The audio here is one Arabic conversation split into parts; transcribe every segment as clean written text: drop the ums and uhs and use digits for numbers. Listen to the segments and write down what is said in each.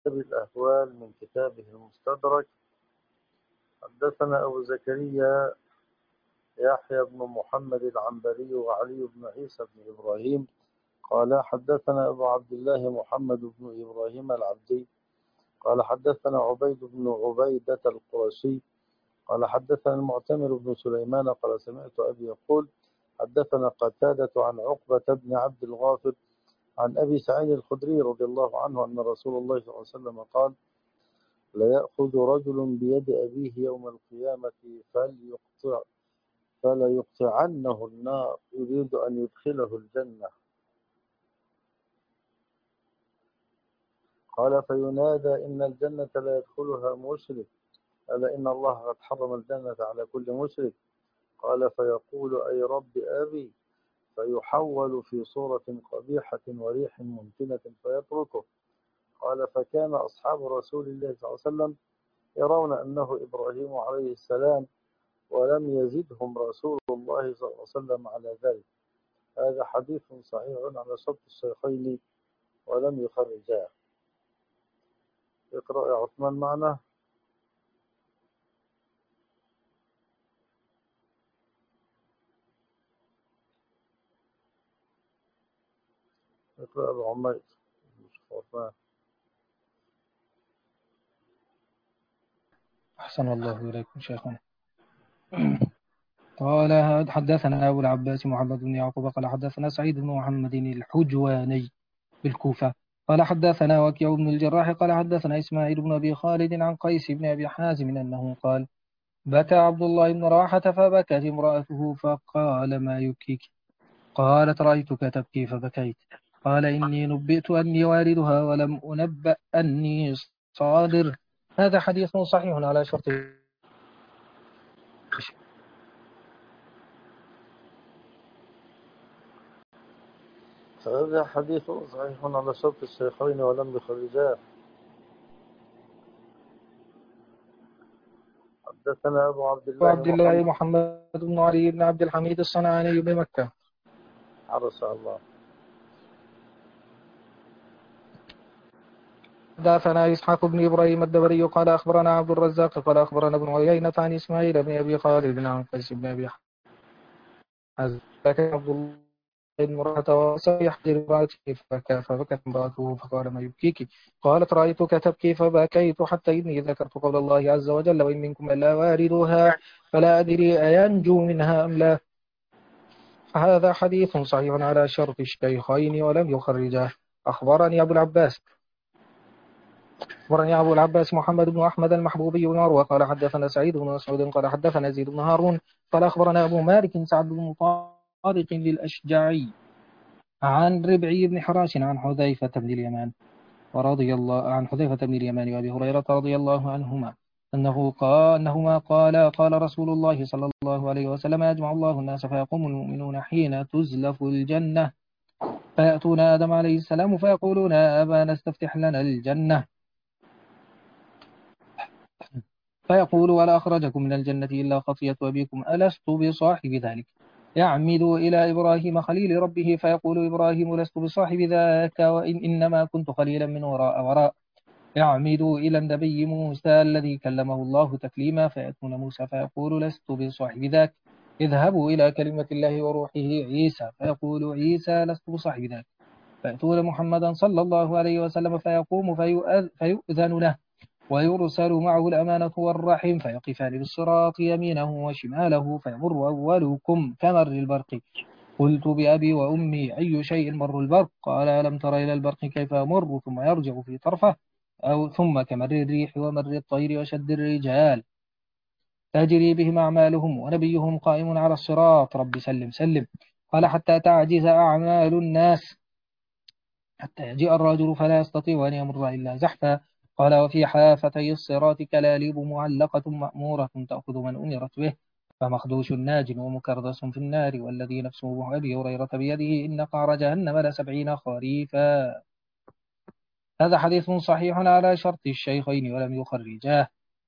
الأهوال من كتابه المستدرك. حدثنا أبو زكريا يحيى بن محمد العنبري وعلي بن عيسى بن إبراهيم قال حدثنا أبو عبد الله محمد بن إبراهيم العبدي قال حدثنا عبيد بن عبيدة القرشي قال حدثنا المعتمر بن سليمان قال سمعت أبي يقول حدثنا قتادة عن عقبة بن عبد الغافر عن أبي سعيد الخدري رضي الله عنه أن رسول الله صلى الله عليه وسلم قال لا يأخذ رجل بيد أبيه يوم القيامة فلا يقطعنه النار يريد أن يدخله الجنة. قال فينادى إن الجنة لا يدخلها مشرك ألا إن الله قد حرم الجنة على كل مشرك. قال فيقول أي رب أبي فيحول في صورة قبيحة وريح ممكنة فيتركه. قال فكان أصحاب رسول الله صلى الله عليه وسلم يرون أنه إبراهيم عليه السلام ولم يزدهم رسول الله صلى الله عليه وسلم على ذلك. هذا حديث صحيح على شرط الشيخين ولم يخرجاه. اقرأ يا عثمان معنا. اقرأ أبو عمير. أحسن الله إليكم شيخنا. قال حدثنا أبو العباس محمد بن يعقوب قال حدثنا سعيد بن محمد الحجواني بالكوفة قال حدثنا وكيع بن الجراح قال حدثنا إسماعيل بن أبي خالد عن قيس بن أبي حازم أنه قال بكى عبد الله بن رواحة فبكت امرأته فقال ما يبكيك؟ قالت رأيتك تبكي فبكيت. قال إني نبئت أني والدها ولم أنبأ أني صادر. هذا حديث صحيح على شرط هذا حديث صحيح على شرط الشيخين ولم يخرجاه. حدثنا أبو عبد الله محمد بن علي بن عبد الحميد الصنعاني بمكة. عرس الله. حدثنا إسحاق بن إبراهيم الدبري قال أخبرنا عبد الرزاق قال أخبرنا ابن عيينة عن إسماعيل بن أبي خالد عن قيس بن أبي حازم عبد الله بن مرة وصيح امرأته فبكت امرأته فقال ما يبكيك؟ قالت رأيتك تبكي فبكيت حتى إني ذكرت قول الله عز وجل وإن منكم إلا واردها فلا أدري أينجو منها أم لا. هذا حديث صحيح على شرط الشيخين ولم يخرجه. أخبرني أبو العباس محمد بن أحمد المحبوبي بن عروة قال حدثنا سعيد بن مسعود قال حدثنا زيد بن هارون قال أخبرنا أبو مالك سعد بن طارق للأشجعي عن ربعي بن حراش عن حذيفة بن اليمان وأبي هريرة رضي الله عنهما أنهما قال رسول الله صلى الله عليه وسلم يجمع الله الناس فيقوم المؤمنون حين تزلف الجنة فيأتون آدم عليه السلام فيقولون أبانا استفتح لنا الجنة فيقول ولا أخرجكم من الجنة إلا خطية أبيكم ألست بصاحب ذلك؟ يعمد إلى إبراهيم خليل ربه فيقول إبراهيم لست بصاحب ذاك إنما كنت خليلا من وراء. يعمد إلى النبي موسى الذي كلمه الله تكليما فيأتون موسى فيقول لست بصاحب ذاك. اذهبوا إلى كلمة الله وروحه عيسى فيقول عيسى لست بصاحب ذاك. فيأتون محمدا صلى الله عليه وسلم فيقوم فيؤذن له ويرسل معه الأمانة والرحم فيقفان بالصراط يمينه وشماله فيمر أولكم كمر البرق. قلت بأبي وأمي أي شيء مر البرق؟ قال ألم تر إلى البرق كيف يمر ثم يرجع في طرفه ثم كمر الريح ومر الطير وشد الرجال تجري بهم أعمالهم ونبيهم قائم على الصراط رب سلم سلم. قال حتى تعجز أعمال الناس حتى يجيء الرجل فلا يستطيع أن يمر إلا زحفا. قال وفي حافتي الصراط كلاليب معلقة مأمورة تأخذ من أمرت به فمخدوش ناج ومكردس في النار والذي نفسه أبي هريرة بيده إن قعر جهنم ل70 خريفا. هذا حديث صحيح على شرط الشيخين ولم يخرجاه.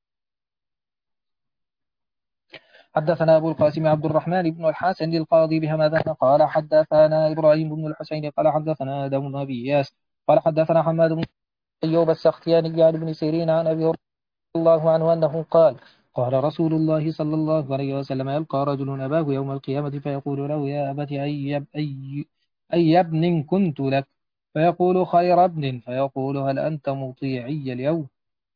حدثنا أبو القاسم عبد الرحمن بن الحسن القاضي بهمذان قال حدثنا إبراهيم بن الحسين قال حدثنا آدم بن أبي إياس قال حدثنا حماد بن أيوب السختياني عن ابن سيرين عن أبي هريرة رضي الله عنه أنه قال قال رسول الله صلى الله عليه وسلم يلقى رجل أباه يوم القيامة فيقول له يا أبت أي ابن كنت لك فيقول خير ابن فيقول هل أنت مطيعي اليوم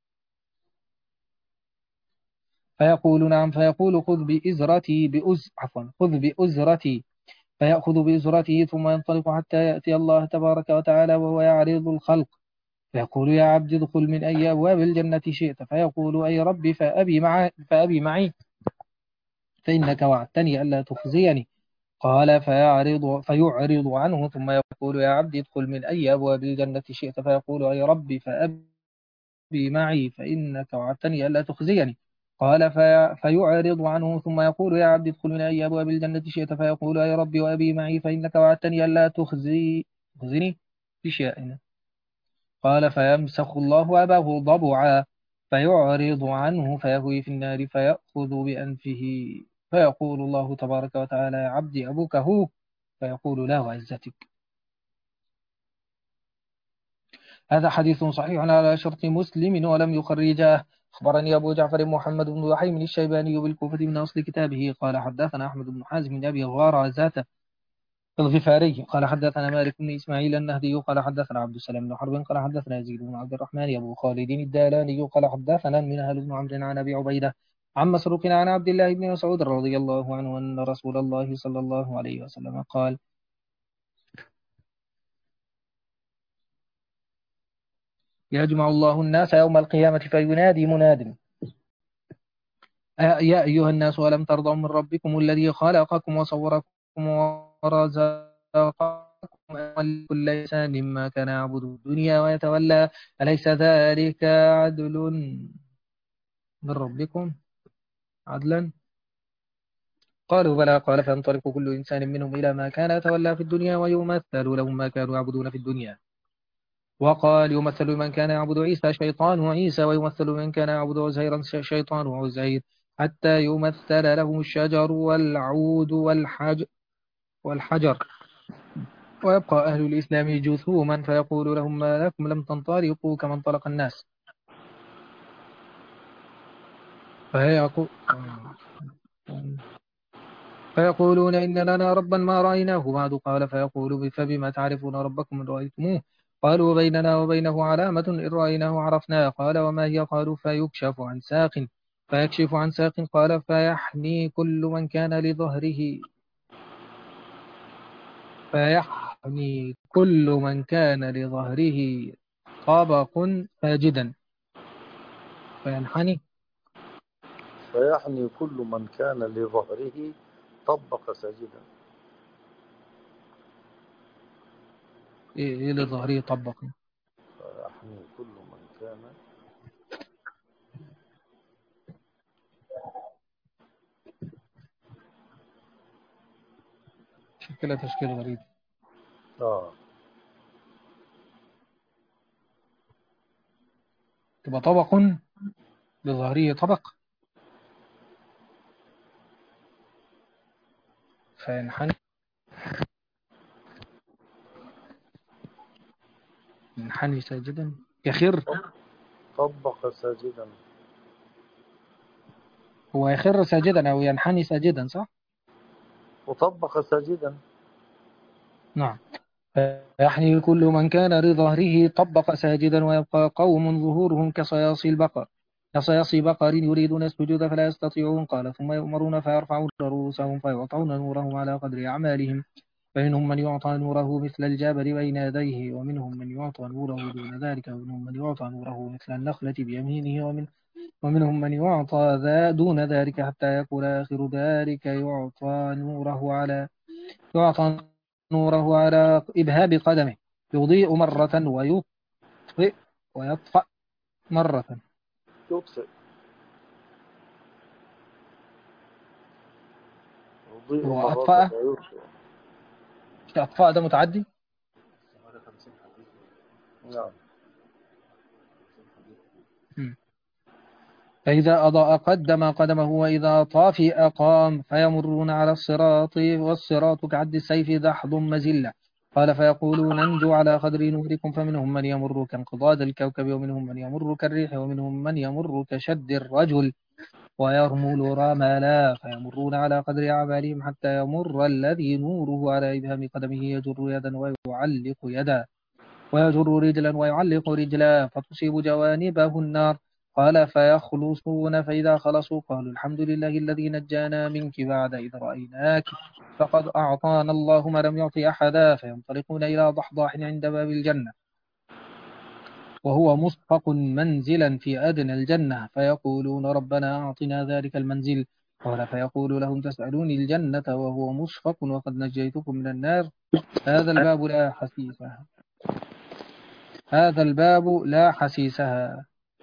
فيقول نعم فيقول خذ بإزرتي خذ بأزرتي فيأخذ بإزرته ثم ينطلق حتى يأتي الله تبارك وتعالى وهو يعرض الخلق فيقول يا عبد ادخل من أي أبواب الجنة شئت فيقول أي ربي فأبي معي فإنك وعدتني ألا تخزيني قال فيعرض عنه ثم يقول يا عبد ادخل من أي أبواب الجنة شئت فيقول أي ربي فأبي معي فإنك وعدتني ألا تخزيني قال فيعرض عنه ثم يقول يا عبد ادخل من أي أبواب الجنة شئت فيقول يا ربي وأبي معي فإنك وعدتني ألا تخزني في شيء قال فيمسخ الله أباه ضبعا فيعرض عنه فيهوي في النار فيأخذ بأنفه فيقول الله تبارك وتعالى يا عبدي أبوك هو فيقول لا وعزتك. هذا حديث صحيح على شرط مسلم ولم يخرجه. أخبرني أبو جعفر محمد بن وحيم الشيباني بالكوفة من أصل كتابه قال حدثنا أحمد بن حازم بن أبي غارة الغفاري قال حدثنا مالك بن إسماعيل النهدي قال حدثنا عبد السلام بن حرب قال حدثنا يزيد بن عبد الرحمن أبو خالد الدالاني قال حدثنا منهل بن عمرو عن أبي عبيدة عن مسروق عن عبد الله بن مسعود رضي الله عنه أن رسول الله صلى الله عليه وسلم قال يجمع الله الناس يوم القيامة فينادي مناد يا أيها الناس ألم ترضوا من ربكم الذي خلقكم وصوركم ورزقكم كل إنسان ما كان يعبد الدنيا ويتولى أليس ذلك عدل من ربكم عدلا قالوا بلى قال فينطلق كل إنسان منهم إلى ما كان يتولى في الدنيا ويمثل لهم ما كانوا يعبدون في الدنيا وقال يمثل من كان يعبد عيسى شيطان عيسى ويمثل من كان يعبد عزيرا شيطان عزير حتى يمثل له الشجر والعود والحجر ويبقى أهل الإسلام جثوما فيقول لهم ما لكم لم تنطلقوا كما انطلق الناس فيقولون إن لنا ربا ما رأيناه بعد قال فيقول فبما تعرفون ربكم إن رأيتموه قالوا بيننا وبينه علامة إن رأيناه عرفناه قال وما هي قالوا فيكشف عن ساق قال فيحني كل من كان لظهره طابق ساجدا فينحني كل من كان لظهره طبق ساجدا. إيه لظهره طبق فيحني كل من كان تشكيل غريب آه تبقى طبق لظهره طبق فينحني ينحني ساجدا يخر طبق ساجدا. هو يخر ساجدا أو ينحني ساجدا صح؟ وطبق ساجدا. نعم فيحني كل من كان لظهره طبق ساجدا ويبقى قوم ظهورهم كصياصي بقر يريدون السجود فلا يستطيعون قال ثم يؤمرون فيرفعون رؤوسهم فيعطون نورهم على قدر أعمالهم فمنهم من يعطى نوره مثل الجبل بين يديه ومنهم من يعطى نوره دون ذلك ومنهم من يعطى نوره مثل النخلة بيمينه ومنهم من يعطى دون ذلك حتى يقول آخر ذلك يعطى نوره على إبهاب قدمه يضيء مرة ويطفئ ويطفأ مرة يطفئ يضيء هو مرة أطفأ ويطفئ. أطفأ ده متعدي نعم. فإذا أضاء قدم قدمه وإذا طافئ أقام فيمرون على الصراط والصراط كعد السيف دحض مزلة قال فيقولون ننجو على قدر نوركم، فمنهم من يمر كانقضاض الكوكب، ومنهم من يمر كالريح، ومنهم من يمر كشد الرجل، ويرمل رملا، فيمرون على قدر أعمالهم، حتى يمر الذي نوره على إبهام قدمه يجر يدا ويعلق يدا، ويجر رجلا ويعلق رجلا، فتصيب جوانبه النار. قال فيخلصون، فإذا خلصوا قالوا الحمد لله الذي نجانا منك بعد إذ رأيناك، فقد أعطانا الله ما لم يعطي أحدا. فينطلقون إلى ضحضاح عند باب الجنة، وهو مصفق منزلا في أدنى الجنة، فيقولون ربنا أعطنا ذلك المنزل. قال فيقول لهم تسألوني الجنة وهو مصفق وقد نجيتكم من النار. هذا الباب لا حسيسها، هذا الباب لا حسيسها.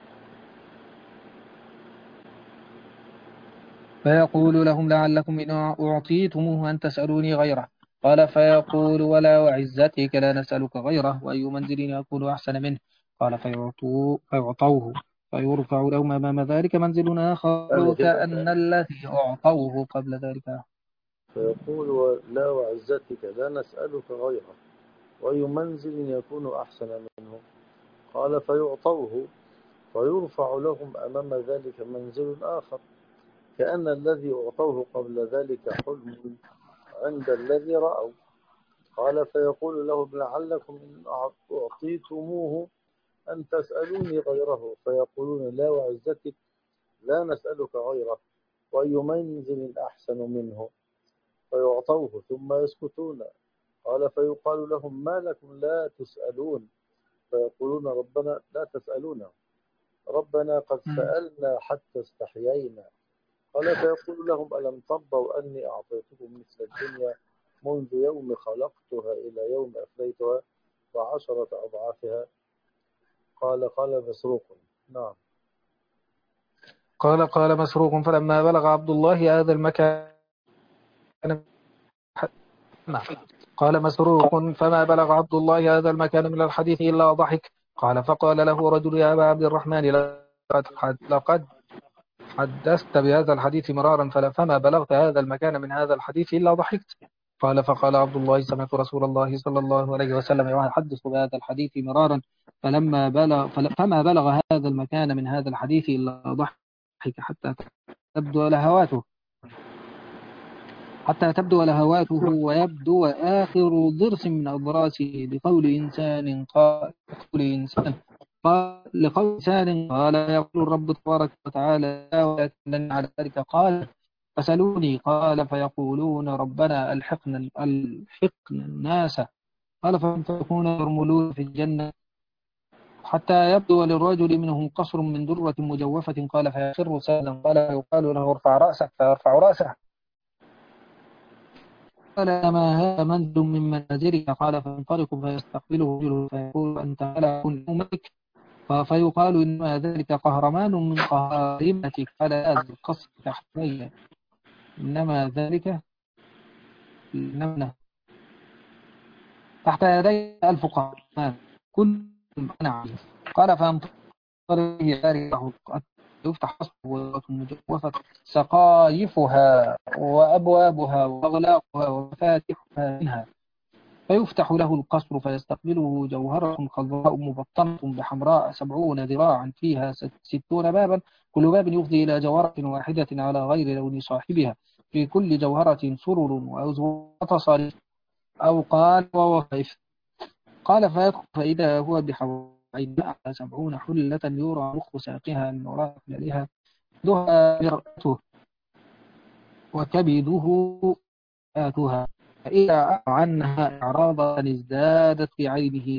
فيقول لهم لعلكم إن أعطيتموه أن تسألوني غيره. قال فيقول ولا وعزتك لا نسألك غيره، وأي منزل يكون أحسن منه. قال فيعطوه، فيرفع لهم أمام ذلك منزل آخر كأن الذي أعطوه قبل ذلك. فيقول لا وعزتك لا نسألك غيره، وأي منزل يكون أحسن منه. قال فيعطوه، فيرفع لهم أمام ذلك منزل آخر كأن الذي أعطوه قبل ذلك حلم عند الذي رأوا. قال فيقول لهم لعلكم إن أعطيتموه أن تسألوني غيره، فيقولون لا وعزتك لا نسألك غيره، وأي منزل أحسن منه. فيعطوه ثم يسكتون. قال فيقال لهم ما لكم لا تسألون، فيقولون ربنا لا تسألونا، ربنا قد سألنا حتى استحيينا. قال فيقول لهم ألم ترضوا أني أعطيتكم مثل الدنيا منذ يوم خلقتها إلى يوم أفنيتها وعشرة أضعافها. قال مسروق. نعم. قال مسروق فلما بلغ عبد الله هذا المكان، قال مسروق فما بلغ عبد الله هذا المكان من الحديث إلا ضحك. قال فقال له رجل يا أبا عبد الرحمن لقد حدثت بهذا الحديث مرارا، فما بلغت هذا المكان من هذا الحديث إلا ضحكت. قال فقال عبد الله سمعت رسول الله صلى الله عليه وسلم يحدث بهذا الحديث مرارا، فما بلغ هذا المكان من هذا الحديث إلا ضحك، حتى تبدو لهواته ويبدو آخر ضرس من أضراسه، لقول إنسان قال يقول الرب تبارك وتعالى ولكنني على ذلك قال فسألوني. قال فيقولون ربنا ألحقنا الناس. قال فيكون يرملون في الجنة حتى يبدو للرجل منهم قصر من درة مجوفة. قال فيخر سادا. قال يقال له ارفع رأسك، فيرفع رأسه. قال ما هذا منزل من منازلك. قال فينطلق فيستقبله رجل فيقول أنت ملك أمتك. فيقال إنما ذلك قهرمان من قهارمتك. قال هذا القصر تحتي، إنما ذلك تحت يدي 1000 قهرمان كل أنا عليه. قال فينطلق ذلك يفتح حصبه مجوفة سقايفها وأبوابها وأغلاقها ومفاتحها منها، فيفتح له القصر فيستقبله جوهرة خضراء مبطنة بحمراء 70 ذراعا فيها 60 بابا، كل باب يفضي إلى جوهرة واحدة على غير لون صاحبها، في كل جوهرة سرر وأزواج أو قال ووقف. قال فيدخل فإذا هو بحوائد 70 حلة يرى مخ ساقها من وراء يدها دها مرأته وكبده آتها، فإذا أعرض عنها إعراضا ازدادت في عينه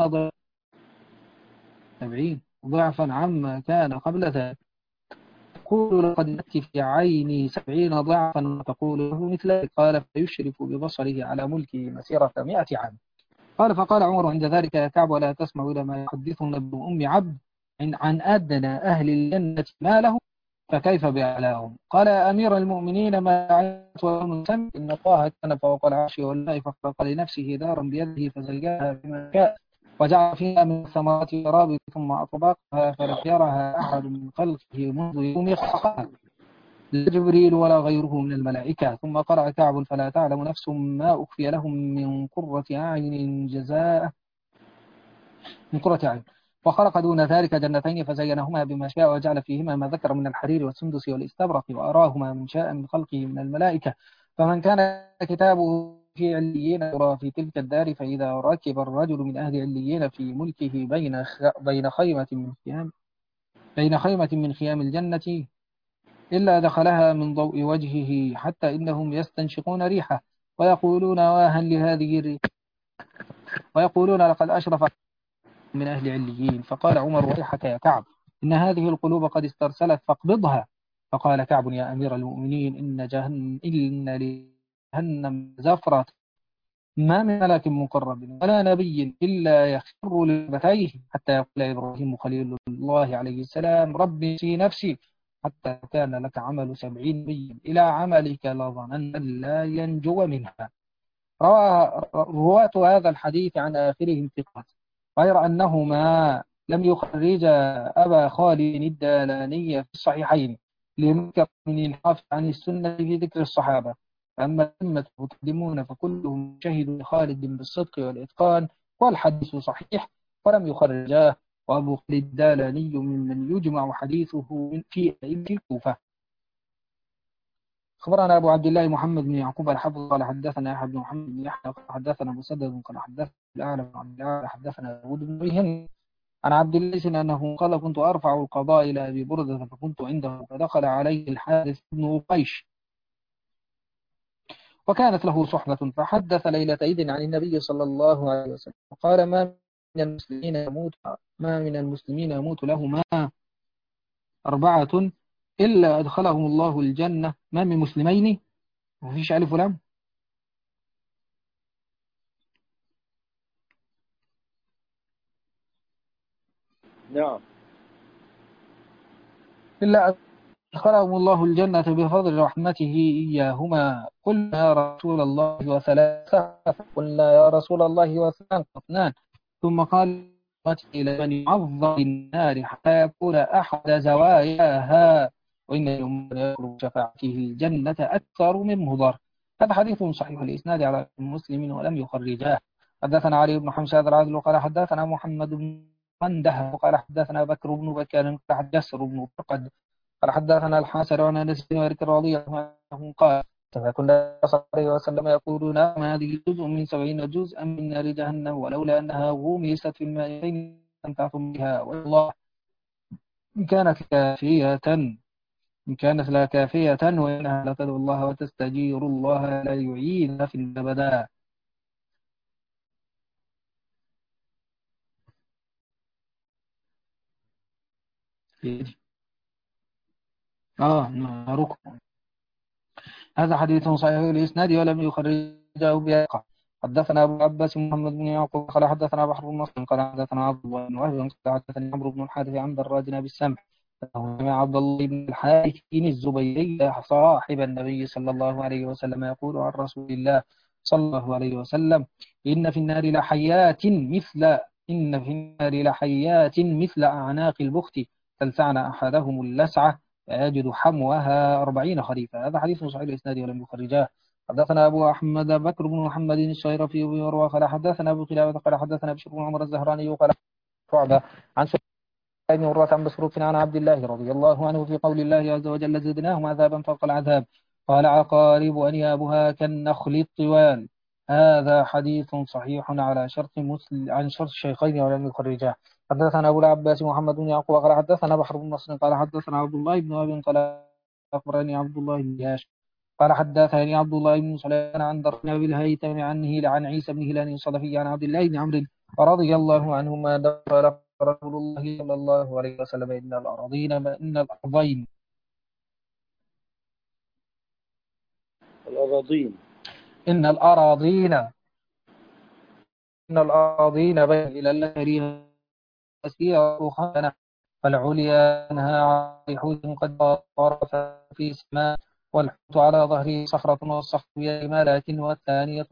70 ضعفا عما كان قبل ذلك. تقول لقد أتي في عيني 70 ضعفا، وتقول له مثل ذلك. قال فيشرف ببصره على ملكه مسيرة 100 عام. قال فقال عمر عند ذلك يا كعب ولا تسمع إلى ما يحدثنا ابن أم عبد عن أدنى أهل الجنة ما له فكيف بأعلاهم. قال يا أمير المؤمنين ما عيت ولم سمع إن الله كان فوق العرش والله فخلق لنفسه دارا بيده فزينها بما شاء وجعل فيها من الثمرات رابط ثم أطبقها فلم يرها أحد من خلقه منذ يوم خلقها. لا جبريل ولا غيره من الملائكة. ثم قرأ كعب فلا تعلم نفس ما أخفي لهم من قرة أعين جزاء من قرة أعين. وخلق دون ذلك جنتين فزينهما بما شاء وجعل فيهما ما ذكر من الحرير والسندس والاستبرق وأراهما من شاء من خلقه من الملائكة. فمن كان كتابه في عليين يرى في تلك الدار، فإذا ركب الرجل من أهل عليين في ملكه بين خيمة من خيام الجنة إلا دخلها من ضوء وجهه، حتى إنهم يستنشقون ريحه ويقولون واها لهذه الريح، ويقولون لقد أشرف من أهل عليين. فقال عمر ويحك يا كعب، إن هذه القلوب قد استرسلت فاقبضها. فقال كعب يا أمير المؤمنين إن لجهنم زفرة ما من ملك مقرب ولا نبي إلا يخر لركبتيه، حتى يقول إبراهيم خليل الله عليه السلام ربي في نفسي، حتى كان لك عمل 70 نبيا إلى عملك لظنن أن لا ينجو منها. رواة هذا الحديث عن آخرهم ثقات، غير أنهما لم يخرج أبا خالد الدالاني في الصحيحين لمكر من الحافظ عن السنة في ذكر الصحابة. أما الأئمة المتقدمون فكلهم شهدوا لخالد بالصدق والإتقان والحديث صحيح ولم يخرجاه. وأبو خالد الدالاني ممن يجمع حديثه في أئمة الكوفة. خبرنا أبو عبد الله محمد بن يعقوب الحافظ قال حدثنا يحيى بن محمد بن يحيى قال حدثنا مسدد قال حدثنا الأعلى بن عبد الله حدثنا داود بن ريهن عن عبد الله أنه قال كنت أرفع القضاء إلى أبي بردة فكنت عنده فدخل عليه الحارث بن قيش وكانت له صحبة، فحدث ليلة عيد عن النبي صلى الله عليه وسلم قال ما من المسلمين يموت لهما 4 إلا أدخلهم الله الجنة. ما من مسلمين، مفيش ألف ولام، نعم. إلا أدخلهم الله الجنة بفضل رحمته إياهما. قلنا يا رسول الله وثلاثة، قلنا يا رسول الله وثلاثة اثنان. ثم قال إلى من يعظم النار حتى يكون أحد زواياها، وإن يوم يخرج شفاعته الجنة أكثر من مضر. هذا حديث صحيح الإسناد على مسلم ولم يخرجاه. حدثنا علي بن حمزة العدل قال حدثنا محمد بن قنده قال حدثنا بكر بن بكر قال حدثنا بن فقد قال حدثنا الحسن عن انس بن مالك رضي الله عنه قال كنا صلى الله عليه وسلم يقولون ما هذه جزء من 70 جزءا من نار جهنم، ولولا انها غمست في الماء استمتعتم بها، والله ان كانت كافية إن كانت لا كافية وإنها لتدعو الله وتستجير الله لا يعين في الأبدا. ناركم. هذا حديث صحيح الإسناد ولم يخرجه بيقع. حدثنا أبو عباس محمد بن يعقوب قال حدثنا بحر بن مسلم قال حدثنا عبد الله بن وهب قال حدثني عمرو بن الحارث عن دراج بن السمح أنه سمع عبد الله بن الحارث بن الزبيري صاحب النبي صلى الله عليه وسلم يقول عن رسول الله صلى الله عليه وسلم إن في النار لحيات مثل أعناق البخت تلسعن أحدهم اللسعة يجد حموها 40 خريفا. هذا حديث صحيح الإسناد ولم يخرجاه. حدثنا أبو أحمد بكر بن محمد الشيرفي ويروى قال حدثنا أبو قلابة قال حدثنا بشر بن عمر الزهراني قال شعبة عن سفيان بن عروة عن مسروق عن عبد الله رضي الله عنه في قول الله عز وجل زدناهم عذابا فوق العذاب قال عقارب أنيابها كالنخل الطوال. هذا حديث صحيح على شرط مسلم عن شرط الشيخين ولم يخرجاه. حدثنا أبو العباس محمد بن يعقوب قال حدثنا بحر بن نصر قال حدثنا عبد الله بن وهب قال أخبرني عبد الله بن ياش قال حدثني عبد الله بن سليمان عن درنا بالهيثم عن عيسى بن هلال الصدفي عن عبد الله بن عمرو رضي الله عنهما قال رسول الله صلى الله عليه وسلم إن الأرضين الأراضين إن الأراضين بين إلى الله كريها تسير خانة، فالعليا أنها عن حوت قد طرف في السماء، والحوت على ظهره صخرة والصخر بمالات، والثانية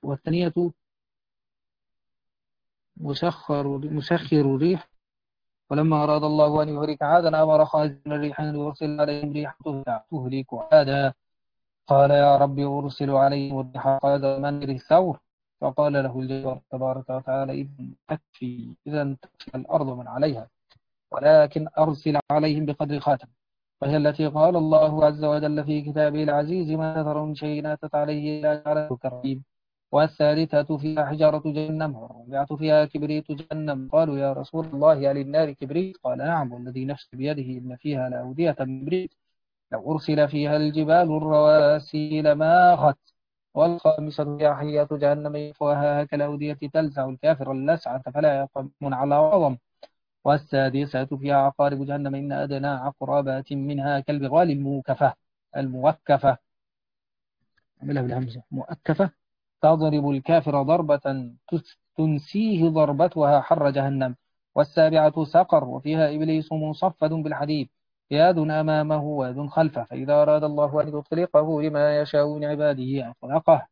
مسخر الريح ولما أراد الله أن يهلك عادا أمر خازن الريح أن يرسل عليهم ريح تهلك عادا. قال يا رب أرسل عليهم الريح قال من الثور. فقال له الجبار تبارك وتعالى إذا تكفي الأرض من عليها، ولكن أرسل عليهم بقدر خاتم. وهي التي قال الله عز وجل في كتابه العزيز ما تذر من شيء أتت عليه إلا جعله كالرقيم. والثالثة فيها حجارة جهنم، والرابعة فيها كبريت جهنم. قالوا يا رسول الله هل النار كبريت؟ قال نعم والذي نفسي بيده إن فيها لأودية من كبريت لو أرسل فيها الجبال الرواسي لماخت. والخامسة هي حية جهنم يطفئها كالأودية تلسع الكافر اللسعة فلا يقوم على عظم. والسادسة فيها عقارب جهنم إن أدنى عقربات منها كالبغال الموكفة عملها بالهمزة مؤكفة تضرب الكافر ضربة تنسيه ضربتها حر جهنم. والسابعة سقر وفيها إبليس مصفد بالحديد ياد أمامه ويد خلفه، فإذا أراد الله أن يطلقه لما يشاء من عباده أطلقه.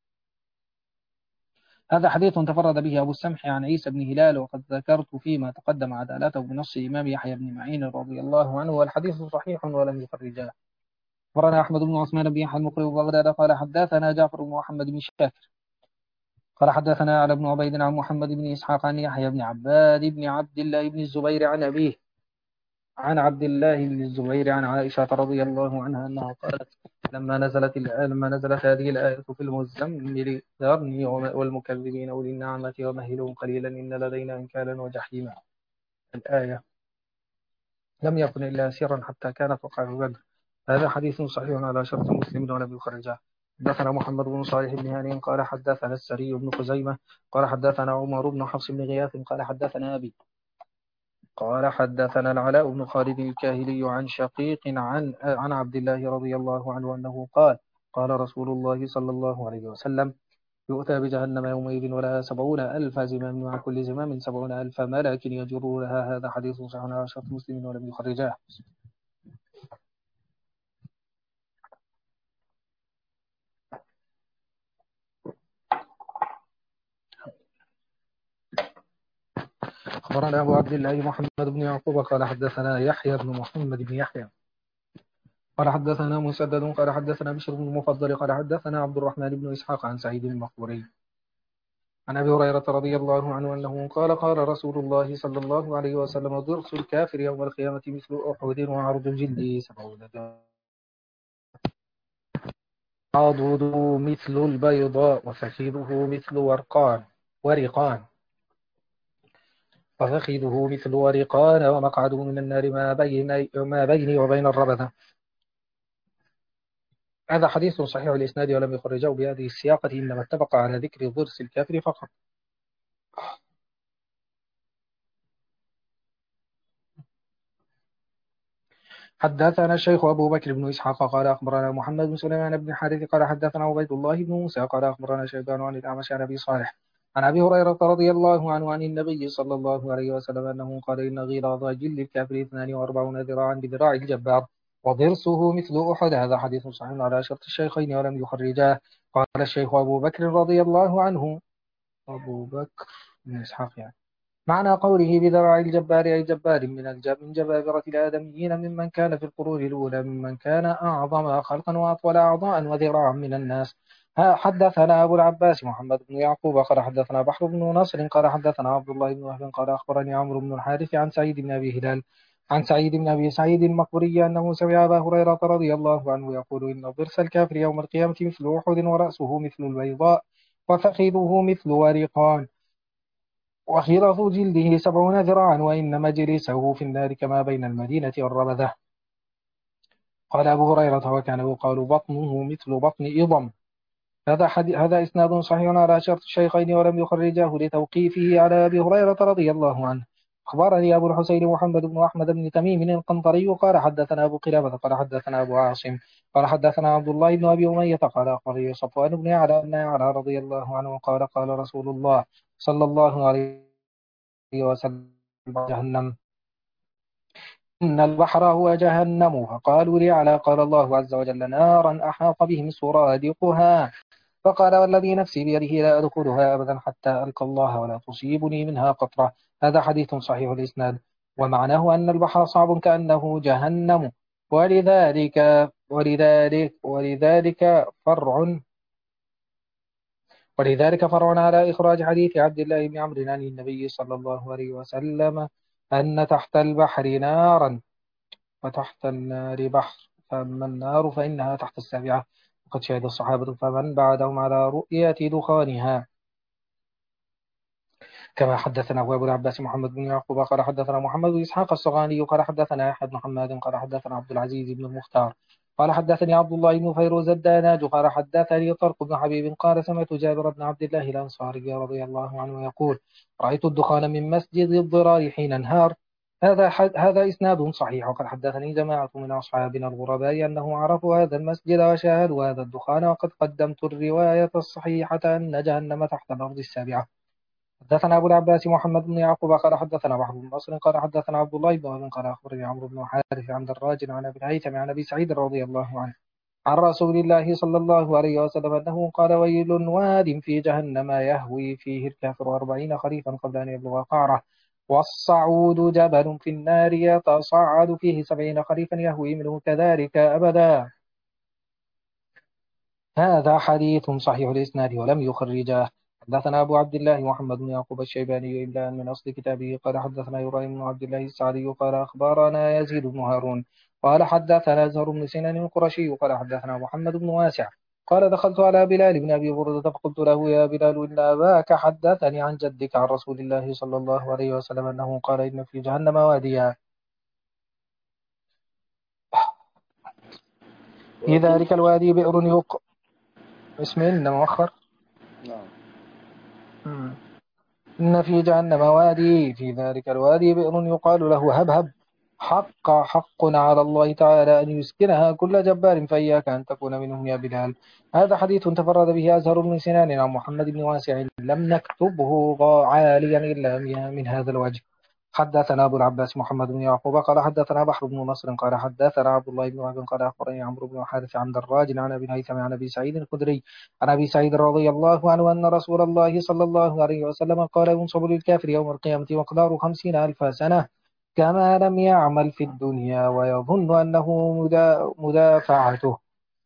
هذا حديث تفرد به أبو السمح عن عيسى بن هلال، وقد ذكرت فيما تقدم عدالته بنص الإمام يحيى بن معين رضي الله عنه، والحديث صحيح ولم يخرجاه. أخبرنا أحمد بن عثمان بن يحيى المقري بغداد قال حدثنا جعفر بن محمد بن شاكر قال حدثنا على بن عبيد عن محمد بن إسحاق عن يحيى بن عباد بن عبد الله بن الزبير عن أبيه عن عبد الله بن الزبير عن عائشة رضي الله عنها أنها قالت لما نزلت هذه الآية في المزمل ذرني والمكذبين أولي النعمة ومهلهم قليلا إن لدينا أنكالا وجحيما. الآية لم يكن إلا سرا حتى كانت وقع بدر. هذا حديث صحيح على شرط مسلم ولم يخرجه. حدثنا محمد بن صالح بن هاني قال حدثنا السري بن خزيمة قال حدثنا عمر بن حفص بن غياث قال حدثنا أبي قال حدثنا العلاء بن خالد الكاهلي عن شقيق عن عبد الله رضي الله عنه أنه قال قال رسول الله صلى الله عليه وسلم يؤتى بجهنم يومئذ ولها 70,000 زمام مع كل زمام 70,000 ملك يجرونها. هذا حديث صحيح على شرط مسلم ولم يخرجاه. أخبرنا أبو عبد الله محمد بن يعقوب قال حدثنا يحيى بن محمد بن يحيى قال حدثنا مسدد قال حدثنا بشر بن المفضل قال حدثنا عبد الرحمن بن إسحاق عن سعيد المقبوري عن أبي هريرة رضي الله عنه أنه قال قال رسول الله صلى الله عليه وسلم ضرس الكافر يوم القيامة مثل أحد وعرض جلده 70 عضده مثل البيضاء وفخذه مثل ورقان ومقعده من النار ما بيني وبين الربذة. هذا حديث صحيح الإسناد ولم يخرجه بهذه السياقة، إنما اتفق على ذكر ضرس الكافر فقط. حدثنا الشيخ أبو بكر بن إسحاق قال أخبرنا محمد بن سليمان بن حارث قال حدثنا عبيد الله بن موسى قال أخبرنا شيبان عن الأعمش عن أبي صالح عن أبي هريرة رضي الله عنه عن النبي صلى الله عليه وسلم أنه قال إن غلاظ جلد الكافر 42 ذراعا بذراع الجبار وضرسه مثل أحد. هذا حديث صحيح على شرط الشيخين ولم يخرجاه. قال الشيخ أبو بكر رضي الله عنه أبو بكر بن إسحاق يعني معنى قوله بذراع الجبار أي جبار من جبابرة الآدميين ممن كان في القرون الأولى ممن كان أعظم خلقا وأطول أعضاء وذراعا من الناس. حدثنا أبو العباس محمد بن يعقوب قال حدثنا بحر بن نصر قال حدثنا عبد الله بن وهب قال أخبرني عمرو بن الحارث عن سعيد بن أبي هلال عن سعيد بن أبي سعيد المقبري أنه سمع أبا هريرة رضي الله عنه يقول إن ضرس الكافر يوم القيامة مثل أحد ورأسه مثل البيضاء وفخذه مثل ورقان وخلف جلده 70 ذراعا وإن مجلسه في النار كما بين المدينة والربذة. قال أبو هريرة وكان يقال بطنه مثل بطن إضم. هذا إسناد صحيح على شرط الشيخين ولم يخرجاه لتوقيفه على أبي هريرة رضي الله عنه. أخبرني أبو الحسين محمد بن أحمد بن تميم القنطري قال حدثنا أبو قلابة قال حدثنا أبو عاصم قال حدثنا عبد الله بن أبي أمية قال أخبرني صفوان بن يعلى أن يعلى رضي الله عنه قال قال رسول الله صلى الله عليه وسلم جهنم إن البحر هو جهنم. فقالوا ليعلى قال الله عز وجل نارا أحاط بهم سرادقها فقال والذي نفسي بيده لا أدخلها أبدا حتى ألقى الله ولا تصيبني منها قطرة. هذا حديث صحيح الإسناد. ومعناه أن البحر صعب كأنه جهنم. ولذلك فرع على إخراج حديث عبد الله بن عمرو عن النبي صلى الله عليه وسلم أن تحت البحر نارا وتحت النار بحر، فأما النار فإنها تحت السابعة، وقد شهد الصحابة فمن بعدهم على رؤية دخانها. كما حدثنا أبو العباس محمد بن يعقوب قال حدثنا محمد بن إسحاق الصغاني قال حدثنا يحيى بن حماد قال حدثنا عبد العزيز بن المختار قال حدثني عبد الله بن فيروز الداناج قال حدثني طرق بن حبيب قال سمعت جابر بن عبد الله الأنصاري رضي الله عنه يقول: رأيت الدخان من مسجد الضرار حين انهار. هذا إسناد صحيح. وقد حدثني جماعة من أصحابنا الغرباء أنه عرفوا هذا المسجد وشاهدوا هذا الدخان، وقد قدمت الرواية الصحيحة أن جهنم تحت الأرض السابعة. حدثنا أبو العباس محمد بن يعقوب قال حدثنا بحر بن نصر قال حدثنا عبد الله بن وهب قال أخبرني عمرو بن حارث عن دراج عن أبي الهيثم عن أبي سعيد رضي الله عنه عن رسول الله صلى الله عليه وسلم أنه قال: ويل واد في جهنم يهوي فيه الكافر 40 خريفا قبل أن يبلغ قعره، والصعود جبل في النار يتصعد فيه 70 خريفا يهوي منه كذلك أبدا. هذا حديث صحيح الإسناد ولم يخرجاه. حدثنا أبو عبد الله محمد بن يعقوب الشيباني إلا من أصل كتابه قال حدثنا إبراهيم بن عبد الله السعدي قال أخبرنا يزيد بن هارون قال حدثنا زهر بن سنان القرشي قال حدثنا محمد بن واسع قال: دخلت على بلال بن أبي بردة فقلت له: يا بلال، إن أباك حدثني عن جدك عن رسول الله صلى الله عليه وسلم أنه قال: إن في جهنم واديا، في ذلك الوادي بئر اسم مؤخر. نعم. إن في جهنم وادي، في ذلك الوادي بئر يقال له هبهب، حق على الله تعالى أن يسكنها كل جبار، فإياك أن تكون منهم يا بلال. هذا حديث تفرد به أزهر بن سنان عن محمد بن واسع، لم نكتبه عاليا إلا من هذا الوجه. حدثنا أبو العباس محمد بن يعقوب قال حدثنا بحر بن نصر قال حدثنا عبد الله بن وهب قال أخبرني عمرو بن حارث عن دراج عن أبي الهيثم عن أبي سعيد الخدري عن أبي سعيد رضي الله عنه أن رسول الله صلى الله عليه وسلم قال: ينصب للكافر يوم القيامة مقدار 50,000 سنة كما لم يعمل في الدنيا، ويظن أنه مدافعته.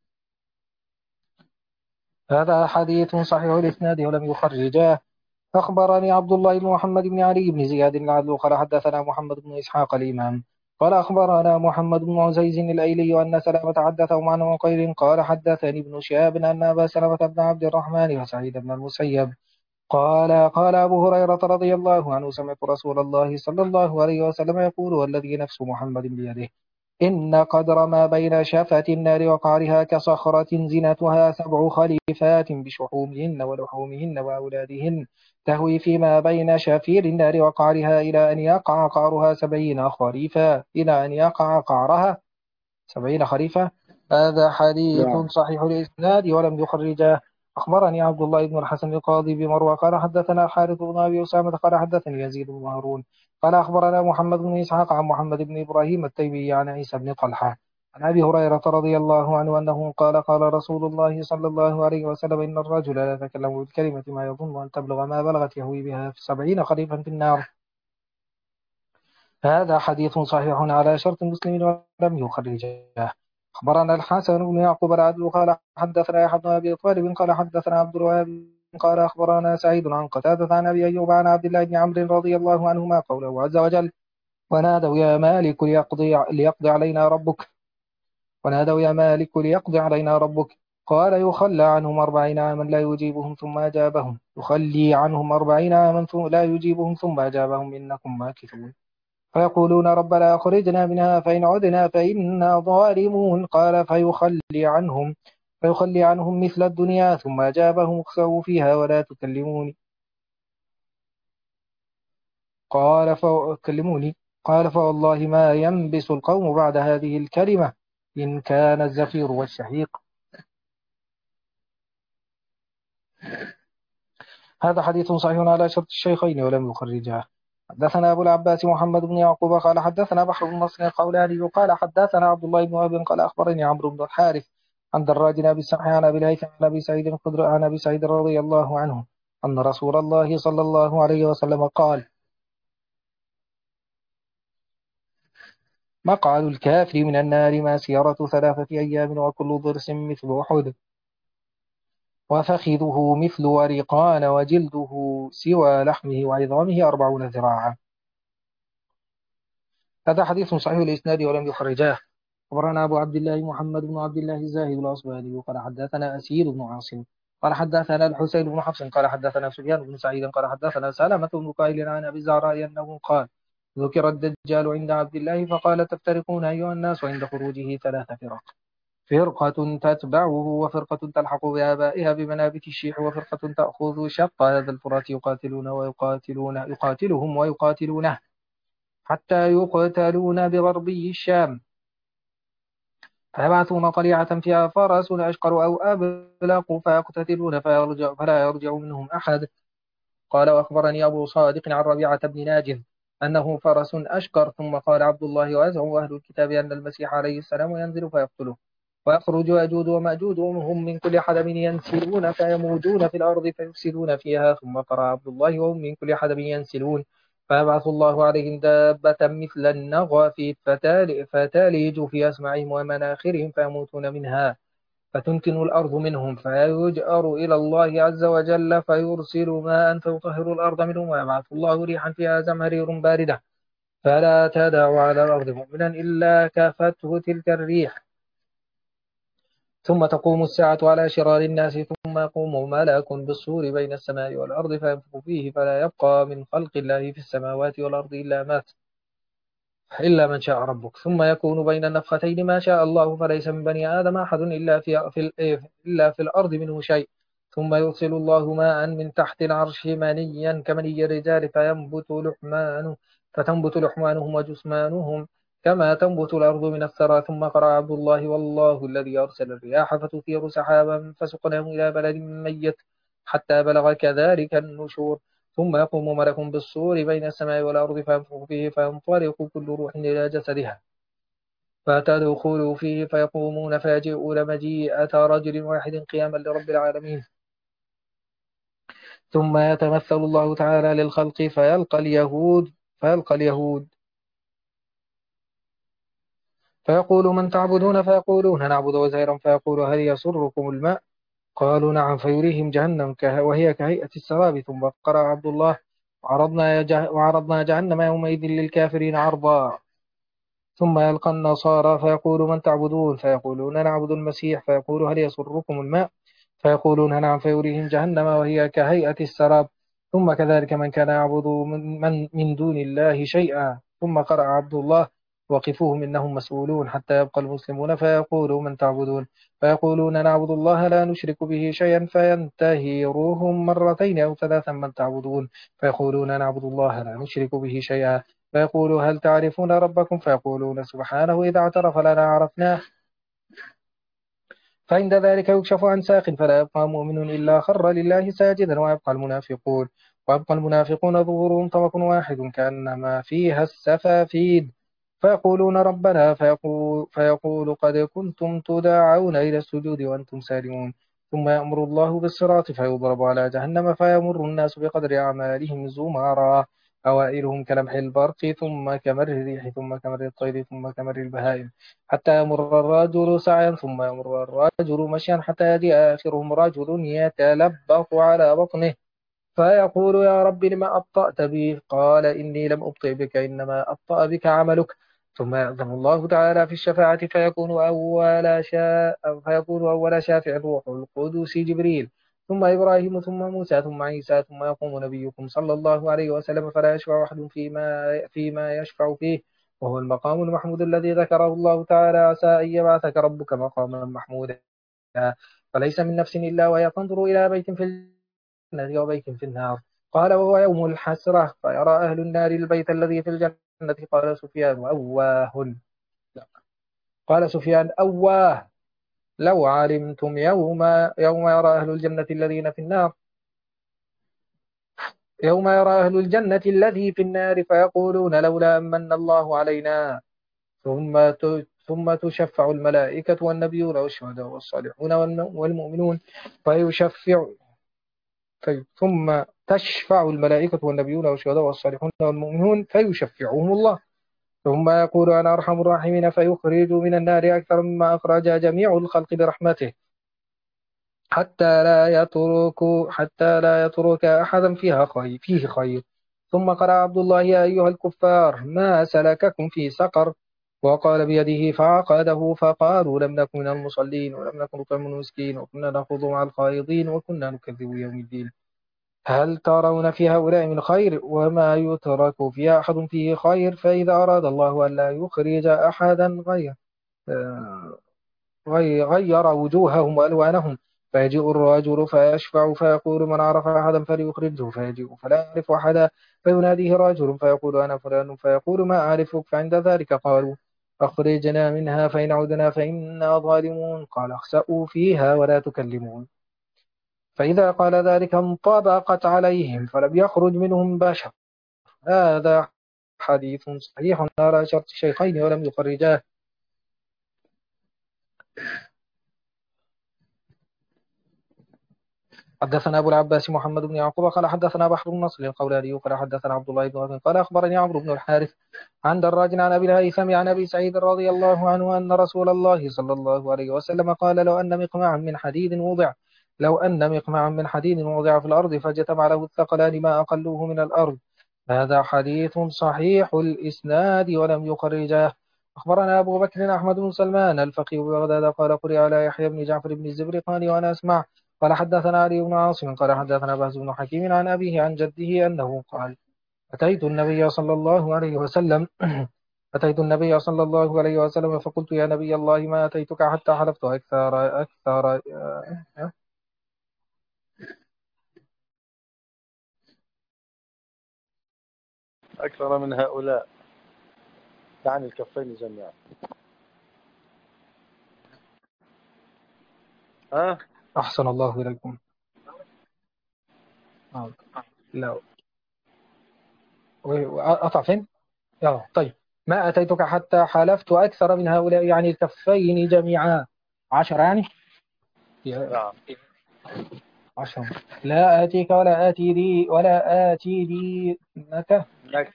هذا حديث صحيح الإسناد ولم يخرجاه. أخبرني عبد الله بن محمد بن علي بن زياد العدل قال حدثنا محمد بن إسحاق الإمام قال أخبرنا محمد بن عزيز الأيلي أن سلمة حدثهم عن عقيل قال حدثني ابن شهاب أن أبا سلمة بن عبد الرحمن وسعيد بن المسيب قال أبو هريرة رضي الله عنه: سمعت رسول الله صلى الله عليه وسلم يقول: والذي نفس محمد بيده إن قدر ما بين شفة النار وقعرها كصخرة زنتها 7 خليفات بشحومهن ولحومهن وأولادهن تهوي فيما بين شفير النار وقعرها إلى أن يقع قعرها 70 خريفا، إلى أن يقع قعرها 70 خريفا. هذا حديث نعم. صحيح الإسناد ولم يخرجه. أخبرني عبد الله بن الحسن القاضي بمروى قال حدثنا الحارث بن أبي أسامة قال حدثني يزيد بن هارون قال أخبرنا محمد بن إسحاق عن محمد بن إبراهيم التيمي عن عيسى بن طلحة عن أبي هريرة رضي الله عنه أنه قال: قال رسول الله صلى الله عليه وسلم: إن الرجل لا يتكلم بالكلمة ما يظن أن تبلغ ما بلغت يهوي بها في 70 خريفا في النار. هذا حديث صحيح على شرط مسلم ولم يخرجه. أخبرنا الحسن بن يعقوب العدل قال حدثنا يحيى بن أبي طالب قال حدثنا عبد الوهاب قال أخبرنا سعيد عن قتادة عن أبي أيوب عن عبد الله بن عمرو رضي الله عنهما قوله عز وجل: ونادوا يا مالك ليقضي علينا ربك ونادوا يا مالك ليقضي علينا ربك قال: يخلى عنهم 40 عاما لا يجيبهم ثم أجابهم يخلي عنهم 40 عاما لا يجيبهم ثم أجابهم إنكم ماكثون، فيقولون ربنا أخرجنا منها فإن عدنا فإنا ظالمون قال: فيخلي عنهم مثل الدنيا ثم أجابهم اخسئوا فيها ولا تكلموني قال فوالله ما ينبس القوم بعد هذه الكلمة إن كان الزفير والشهيق. هذا حديث صحيح على شرط الشيخين ولم يخرجاه. حدثنا أبو العباس محمد بن يعقوب قال حدثنا بحر بن نصر القولاني قال حدثنا عبد الله بن وهب قال أخبرني عمرو بن الحارث عن دراج أبي السمح عن أبي الهيثم عن أبي سعيد الخدري عن أبي سعيد رضي الله عنه أن رسول الله صلى الله عليه وسلم قال: مقعد الكافر من النار مسيرة 3 أيام، وكل ضرس مثل أحد، وفخذه مثل ورقان، وجلده سوى لحمه وعظامه 40 ذراعا. هذا حديث صحيح الإسناد ولم يخرجاه. أخبرنا أبو عبد الله محمد بن عبد الله الزاهد الأصبهاني قال حدثنا أسير بن عاصم قال حدثنا الحسين بن حفص قال حدثنا سفيان بن سعيد قال حدثنا سلمة بن قائل عن أبي الزهراء أنه قال ذكر الدجال عند عبد الله فقال تفترقون أيها الناس عند خروجه 3 فرق، فرقة تتبعه، وفرقة تلحق بآبائها بمنابت الشيح، وفرقة تأخذ شط هذا الفرات يقاتلهم ويقاتلونه حتى يقتلون بغربي الشام، فيبعثون طليعة فيها فرس أشقر أو أبلق فيقتتلون فلا يرجع منهم أحد. قال وأخبرني أبو صادق عن ربيعة بن ناجذ أنه فرس أشقر. ثم قال عبد الله ويزعم أهل الكتاب أن المسيح عليه السلام ينزل فيقتله، ويخرج يأجوج ومأجوج وهم من كل حدب ينسلون فيموجون في الأرض فيفسدون فيها. ثم قرأ عبد الله وهم من كل حدب ينسلون فيبعث الله عليهم دابة مثل النغى فتالج في أسماعهم ومناخرهم فيموتون منها، فتنتن الأرض منهم، فيجأر إلى الله عز وجل فيرسل ماء فيطهر الأرض منهم، ويبعث الله ريحا فيها زمهرير باردة فلا تدع على الأرض مؤمنا إلا كفته تلك الريح. ثم تقوم الساعة على شرار الناس، ثم يقوم ملك بالصور بين السماء والأرض فينفخ فيه، فلا يبقى من خلق الله في السماوات والأرض إلا من شاء ربك. ثم يكون بين النفختين ما شاء الله، فليس من بني آدم أحد إلا في الأرض منه شيء. ثم يرسل الله ماء من تحت العرش منيا كمني الرجال فتنبت لحمانهم وجثمانهم كما تنبت الأرض من الثرى. ثم قرأ عبد الله والله الذي أرسل الرياح فتثير سحابا فسقناه إلى بلد ميت حتى بلغ كذلك النشور. ثم يقوم ملك بالصور بين السماء والأرض فينفخ فيه فينطلق كل روح إلى جسدها فتدخل فيه فيقومون فيجيئون مجيئة رجل واحد قياما لرب العالمين. ثم يتمثل الله تعالى للخلق فيلقى اليهود فيقول من تعبدون؟ فيقولون نعبد وزيرا. فيقول هل يسركم الماء؟ قالوا نعم. فيريهم جهنم وهي كهيئة السراب. ثم قرأ عبد الله وعرضنا جهنم يومئذ للكافرين عرضا. ثم يلقى النصارى فيقول من تعبدون؟ فيقولون نعبد المسيح. فيقول هل يسركم الماء؟ فيقولون نعم. فيريهم جهنم وهي كهيئة السراب. ثم كذلك من كان يعبد من دون الله شيئا. ثم قرأ عبد الله وقفوهم إنهم مسؤولون حتى يبقى المسلمون. فيقولوا من تعبدون؟ فيقولون نعبد الله لا نشرك به شيئا. فينتهروهم مرتين أو 3 من تعبدون؟ فيقولون نعبد الله لا نشرك به شيئا. فيقول هل تعرفون ربكم؟ فيقولون سبحانه إذا اعترف لنا عرفناه. فعند ذلك يكشف عن ساق فلا يبقى مؤمن إلا خر لله ساجدا، ويبقى المنافقون ظهورهم طبق واحد كأنما فيها السفافيد. فيقولون ربنا فيقول قد كنتم تدعون إلى السجود وأنتم سالمون. ثم يأمر الله بالصراط فيضرب على جهنم فيمر الناس بقدر أعمالهم زمرا، أوائلهم كلمح البرق ثم كمر الريح ثم كمر الطير ثم كمر البهائم، حتى يمر الرجل سعيا ثم يمر الرجل مشيا، حتى يجيء آخرهم رجل يتلبط على بطنه فيقول يا رب لم أبطأت بي؟ قال إني لم أبطئ بك إنما أبطأ بك عملك. ثم يأذن الله تعالى في الشفاعة فيكون أول شافع روح القدس جبريل، ثم إبراهيم ثم موسى ثم عيسى، ثم يقوم نبيكم صلى الله عليه وسلم فلا يشفع أحد فيما يشفع فيه، وهو المقام المحمود الذي ذكره الله تعالى عسى أن يبعثك ربك مقاما محمودا. فليس من نفس إلا وهي تنظر إلى بيت في الجنة وبيت في النار. قال وهو يوم الحسرة فيرى أهل النار البيت الذي في الجنة. قال سفيان أواه لو علمتم يوم يرى أهل الجنة الذين في النار يوم يرى أهل الجنة الذي في النار فيقولون لولا أمن الله علينا. ثم تشفع الملائكة والنبيون والشهداء والصالحون والمؤمنون ثم تشفع الملائكة والنبيون والشهداء والصالحون والمؤمنون فيشفعهم الله ثم يقول أنا أرحم الراحمين فيخرج من النار أكثر مما أخرج جميع الخلق برحمته حتى لا يترك أحدا فيه خير. ثم قرأ عبد الله يا أيها الكفار ما سلككم في سقر وقال بيده فعقده فقالوا لم نكن من المصلين ولم نكن نطعم المسكين وكنا نخوض مع الخائضين وكنا نكذب يوم الدين هل ترون في هؤلاء من خير وما يترك في أحد فيه خير فإذا أراد الله أن لا يخرج أحدا غير وجوههم وألوانهم فيجيء الرجل فيشفع فيقول من عرف أحدا فليخرجه فيجيء فلا يعرف أحدا فيناديه رجل فيقول أنا فلان فيقول ما أعرفك فعند ذلك قالوا أخرجنا منها فإن عدنا فإنا ظالمون قال اخسأوا فيها ولا تكلمون فإذا قال ذلك انطبقت عليهم فلم يخرج منهم بشر هذا حديث صحيح على شرط الشيخين ولم يخرجاه. حدثنا أبو العباس محمد بن يعقوب قال حدثنا بحر بن نصر القولاني قال حدثنا عبد الله بن وهب قال أخبرني عمرو بن الحارث عن دراج عن أبي الهيثم عن أبي سعيد رضي الله عنه أن رسول الله صلى الله عليه وسلم قال لو أن مقمعا من حديد وضع في الأرض فاجتمع له الثقلان ما أقلوه من الأرض. هذا حديث صحيح الإسناد ولم يخرجاه. أخبرنا أبو بكر أحمد بن سلمان الفقيه ببغداد قال قرئ على يحيى بن جعفر بن الزبرقاني وأنا أسمع قال حدثنا علي بن عاصم قال حدثنا بهز بن حكيم عن أبيه عن جده أنه قال أتيت النبي صلى الله عليه وسلم أتيت النبي صلى الله عليه وسلم فقلت يا نبي الله ما أتيتك حتى حلفت أكثر من هؤلاء يعني الكفين جميعا. ها أحسن الله إليكم. لا أطع فين؟ طيب ما أتيتك حتى حلفت أكثر من هؤلاء يعني الكفين جميعا 10 يعني نعم 10 لا آتيك ولا آتي لي إنك لك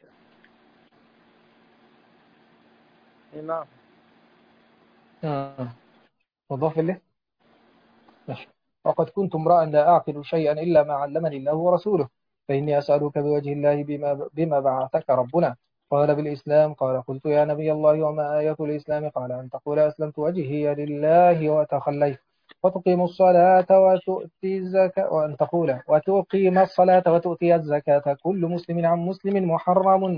نعم مضاف إليه ماشي. وقد كنت امرأ لا أعقل شيئا إلا ما علمني الله ورسوله فإني أسألك بوجه الله بما بعثك ربنا قال بالإسلام قال قلت يا نبي الله وما آية الإسلام قال أن تقول أسلمت وجهي لله وتخليت وتقيم الصلاة وتؤتي الزكاة وأن تقول وتقيم الصلاة وتؤتي الزكاة كل مسلم عن مسلم محرم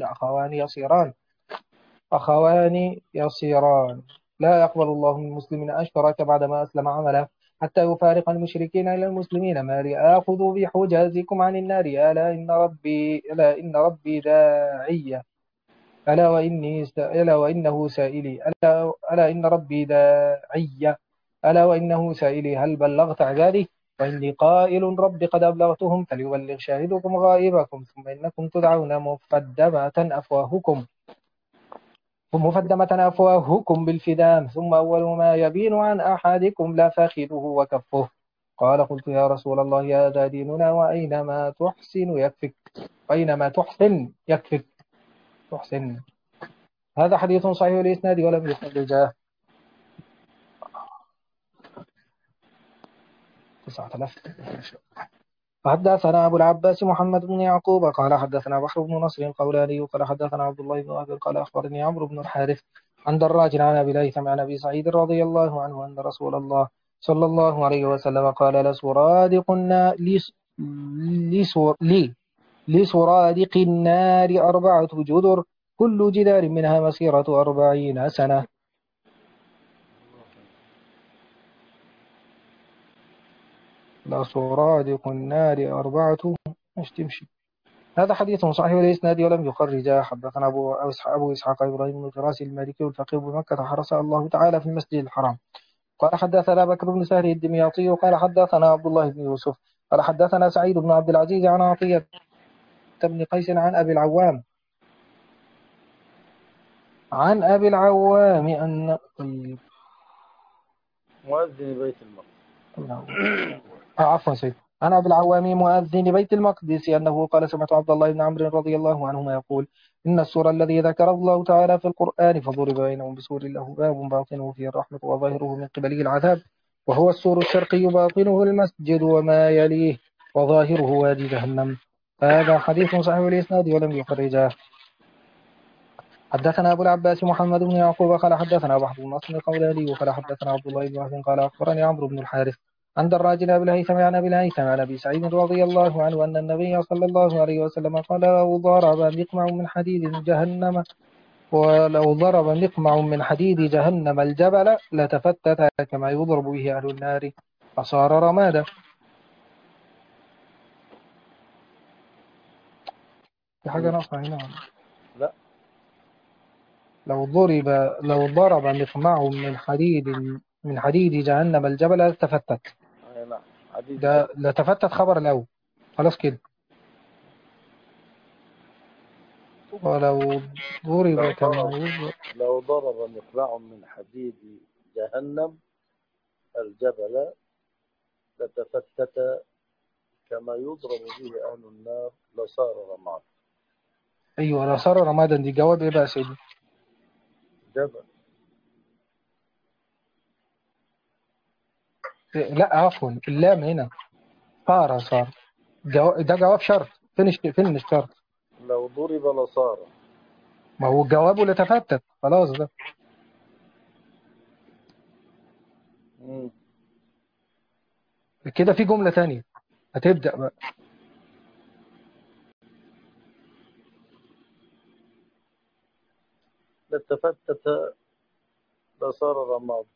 أخوان يصيران لا يقبل الله من مسلم أشرك بعدما أسلم عمله حتى يفارق المشركين إلى المسلمين ما لآخذوا بحجازكم عن النار ألا إن ربي داعية ألا وإنه سائلي ألا إن ربي داعية ألا وإنه سائلي هل بلغت عبادي وإني قائل رب قد أبلغتهم فليبلغ شاهدكم غائبكم ثم إنكم تدعون مفدمة أفواهكم بالفدام ثم أول ما يبين عن أحدكم لفخذه وكفه قال قلت يا رسول الله هذا ديننا وأينما تحسن يكفك تحسن. هذا حديث صحيح الإسناد ولم يخرجاه 9000. فحدثنا أبو العباس محمد بن يعقوب قال حدثنا بحر بن نصر القولاني قال حدثنا عبد الله بن وهب قال أخبرني عمرو بن الحارث عن دراج عن أبي الهيثم عن أبي سعيد رضي الله عنه أن رسول الله صلى الله عليه وسلم قال لسرادق النار 4 جدر كل جدار منها مسيرة 40 سنة. لسرادق النار 4 مش تمشي. هذا حديث صحيح الإسناد ولم يخرجه. حدثنا أبو إسحاق إبراهيم بن فراس المالكي الفقيه بمكة حرسه الله تعالى في المسجد الحرام قال حدثنا بكر بن سهل الدمياطي قال حدثنا عبد الله بن يوسف قال حدثنا سعيد بن عبد العزيز عن عطية بن قيس عن أبي العوام أن مؤذن بيت المقدس. عفوا سيد عن أبي العوام مؤذن بيت المقدس أنه قال سمعت عبد الله بن عمرو رضي الله عنهما يقول إن السور الذي ذكر الله تعالى في القرآن فضرب بينهم بسور له باب باطنه فيه الرحمة وظاهره من قبله العذاب وهو السور الشرقي باطنه المسجد وما يليه وظاهره وادي جهنم. هذا حديث صحيح الإسناد ولم يخرجه. حدثنا أبو العباس محمد بن يعقوب قال حدثنا بحر بن نصر القولاني وقال حدثنا عبد الله بن وهب قال أخبرني عمرو بن الحارث عن دراج بن أبي الهيثم عن أبي الهيثم عن أبي سعيد رضي الله عنه أن النبي صلى الله عليه وسلم قال لو ضرب مقمع من حديد جهنم ولو ضرب مقمع من حديد جهنم الجبل لتفتت كما يضرب به أهل النار فصار رمادا. في حاجة ناقصة هنا. لا. لو ضرب مقمع من حديد جهنم الجبل لتفتت. نعم. حديث ده لتفتت خبر الأول خلاص كده. ولو ضرب كما يضرب. لو ضرب مقلاع من حديد جهنم الجبل لتفتت كما يضرب به أهل النار لصار رماد. أيوة لو صار رمادا دي جواب إيه بقى يا سيدي؟ جبل. إيه لا عفوا اللام هنا صار ده جواب شرط. فين الشرط؟ لو ضرب لصار. ما هو جوابه لتفتت خلاص ده. كده في جملة تانية هتبدأ بقى. لتفتت لصار رماد.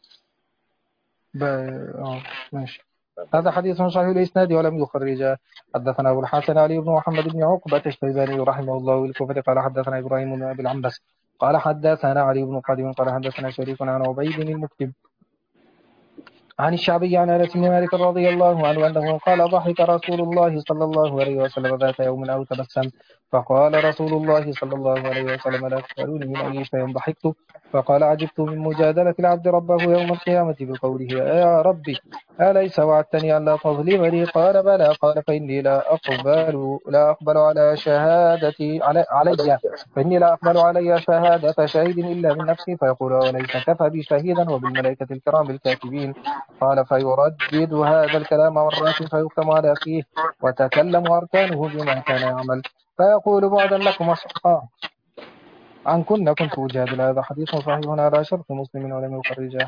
ماشي. هذا حديث صحيح الإسناد ولم يخرجه. حدثنا أبو الحسن علي بن محمد بن عقبة الشيباني رحمه الله الكوفة قال حدثنا إبراهيم بن أبي العنبس قال حدثنا علي بن قادم قال حدثنا شريك عن عبيد المكتب عن الشعبي عن أنس بن مالك رضي الله عنه أنه قال ضحك رسول الله صلى الله عليه وسلم ذات يوم أو تبسم فقال رسول الله صلى الله عليه وسلم لا تسألوني من أي شيء ضحكت فقال عجبت من مجادلة العبد ربه يوم القيامة بقوله يا ربي أليس وعدتني أن لا تظلمني قال بلى قال فإني لا أقبل على شهادتي علي فإني لا أقبل علي شهادة شهيد إلا من نفسي فيقول وليس كفى بي شهيدا وبالملائكة الكرام الكاتبين قال فيردد هذا الكلام مرات فيختم على فيه وتكلم أركانه بما كان يعمل فيقول بعدا لكم أصحاب عن كنت أجادل. هذا حديث صحيح على شرط مسلم ولم يخرجه.